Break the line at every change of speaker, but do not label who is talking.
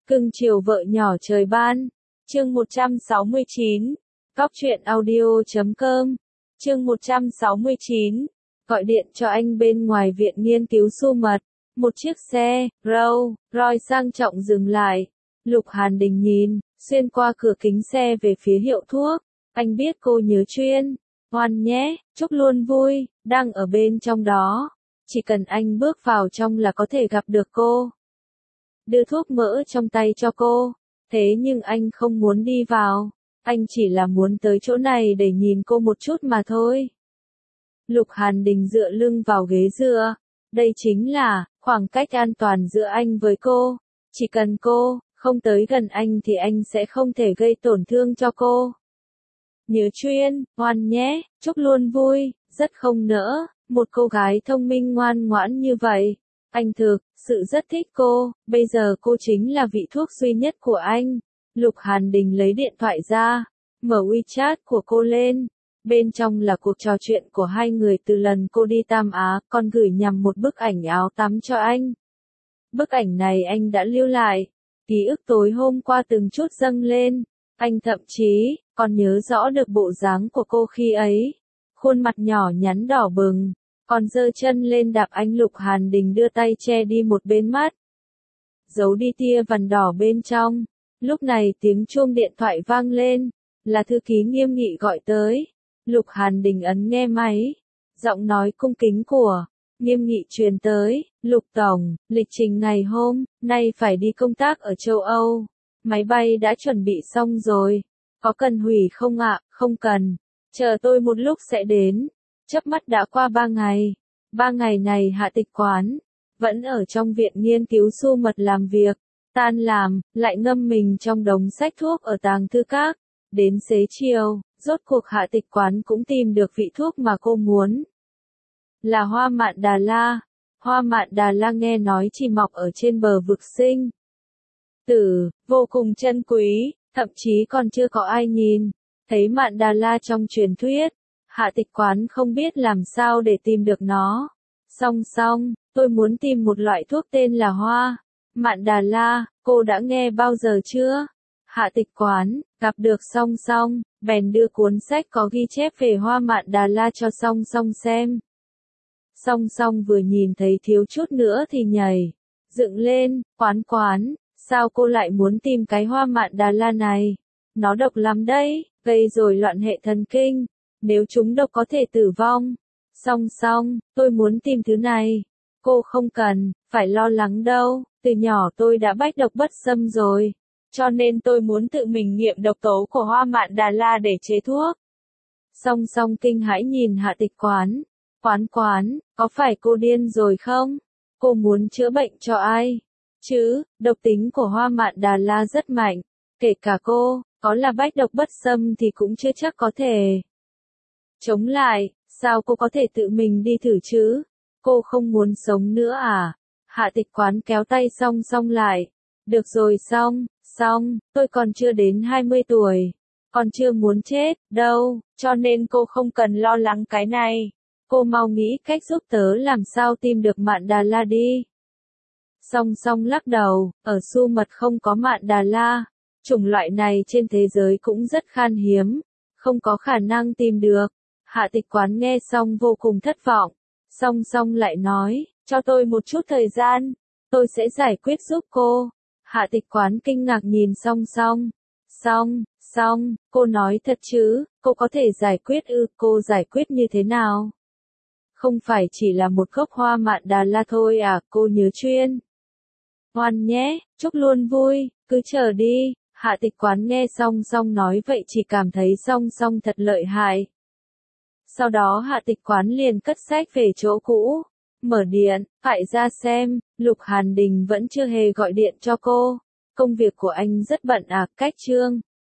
Cưng chiều vợ nhỏ trời ban. Chương 169. Góc truyện audio.com. Chương 169. Gọi điện cho anh bên ngoài viện nghiên cứu su mật. Một chiếc xe, Rolls Royce sang trọng dừng lại. Lục Hàn Đình nhìn, xuyên qua cửa kính xe về phía hiệu thuốc. Anh biết cô nhớ Chuyên. Ngoan nhé, chúc luôn vui, đang ở bên trong đó. Chỉ cần anh bước vào trong là có thể gặp được cô. Đưa thuốc mỡ trong tay cho cô. Thế nhưng anh không muốn đi vào. Anh chỉ là muốn tới chỗ này để nhìn cô một chút mà thôi. Lục Hàn Đình dựa lưng vào ghế dựa. Đây chính là khoảng cách an toàn giữa anh với cô. Chỉ cần cô không tới gần anh thì anh sẽ không thể gây tổn thương cho cô. Nhớ Chuyên, ngoan nhé, chúc luôn vui, rất không nỡ, một cô gái thông minh ngoan ngoãn như vậy. Anh thực sự rất thích cô, bây giờ cô chính là vị thuốc duy nhất của anh. Lục Hàn Đình lấy điện thoại ra, mở WeChat của cô lên. Bên trong là cuộc trò chuyện của hai người từ lần cô đi Tam Á, còn gửi nhằm một bức ảnh áo tắm cho anh. Bức ảnh này anh đã lưu lại, ký ức tối hôm qua từng chút dâng lên. Anh thậm chí còn nhớ rõ được bộ dáng của cô khi ấy. Khuôn mặt nhỏ nhắn đỏ bừng, còn giơ chân lên đạp anh. Lục Hàn Đình đưa tay che đi một bên mắt, giấu đi tia vằn đỏ bên trong. Lúc này tiếng chuông điện thoại vang lên, là thư ký Nghiêm Nghị gọi tới. Lục Hàn Đình ấn nghe máy, giọng nói cung kính của Nghiêm Nghị truyền tới. Lục Tổng, lịch trình ngày hôm nay phải đi công tác ở châu Âu. Máy bay đã chuẩn bị xong rồi. Có cần hủy không ạ? Không cần. Chờ tôi một lúc sẽ đến. Chớp mắt đã qua 3 ngày. 3 ngày này Hạ Tịch Quán vẫn ở trong viện nghiên cứu su mật làm việc. Tan làm, lại ngâm mình trong đống sách thuốc ở tàng thư các. Đến xế chiều, rốt cuộc Hạ Tịch Quán cũng tìm được vị thuốc mà cô muốn. Là hoa mạn Đà La. Hoa mạn Đà La nghe nói chỉ mọc ở trên bờ vực sinh tử, vô cùng chân quý, thậm chí còn chưa có ai nhìn thấy mạn Đà La trong truyền thuyết. Hạ Tịch Quán không biết làm sao để tìm được nó. Song, tôi muốn tìm một loại thuốc tên là hoa mạn Đà La, cô đã nghe bao giờ chưa? Hạ Tịch Quán gặp được Song, bèn đưa cuốn sách có ghi chép về hoa mạn Đà La cho Song xem. Song vừa nhìn thấy thiếu chút nữa thì nhảy dựng lên. Quán, sao cô lại muốn tìm cái hoa mạn Đà La này? Nó độc lắm đấy, gây rồi loạn hệ thần kinh. Nếu chúng độc có thể tử vong. Song, tôi muốn tìm thứ này. Cô không cần phải lo lắng đâu, từ nhỏ tôi đã bách độc bất xâm rồi. Cho nên tôi muốn tự mình nghiệm độc tố của hoa mạn Đà La để chế thuốc. Song kinh hãi nhìn Hạ Tịch Quán. Quán, có phải cô điên rồi không? Cô muốn chữa bệnh cho ai? Chứ, độc tính của hoa mạn Đà La rất mạnh. Kể cả cô, có là bách độc bất xâm thì cũng chưa chắc có thể chống lại. Sao cô có thể tự mình đi thử chứ? Cô không muốn sống nữa à? Hạ Tịch Quán kéo tay Song lại. Được rồi Song, tôi còn chưa đến 20 tuổi. Còn chưa muốn chết, đâu, cho nên cô không cần lo lắng cái này. Cô mau nghĩ cách giúp tớ làm sao tìm được mạn Đà La đi. Song lắc đầu, ở su mật không có mạn Đà La. Chủng loại này trên thế giới cũng rất khan hiếm, không có khả năng tìm được. Hạ Tịch Quán nghe xong vô cùng thất vọng. Song lại nói, cho tôi một chút thời gian, tôi sẽ giải quyết giúp cô. Hạ Tịch Quán kinh ngạc nhìn Song, cô nói thật chứ? Cô có thể giải quyết ư? Cô giải quyết như thế nào? Không phải chỉ là một gốc hoa mạn Đà La thôi à? Cô nhớ Chuyên. Ngoan nhé, chúc luôn vui, cứ chờ đi. Hạ Tịch Quán nghe Song nói vậy chỉ cảm thấy Song thật lợi hại. Sau đó Hạ Tịch Quán liền cất sách về chỗ cũ, mở điện thoại ra xem. Lục Hàn Đình vẫn chưa hề gọi điện cho cô. Công việc của anh rất bận à? Cách chương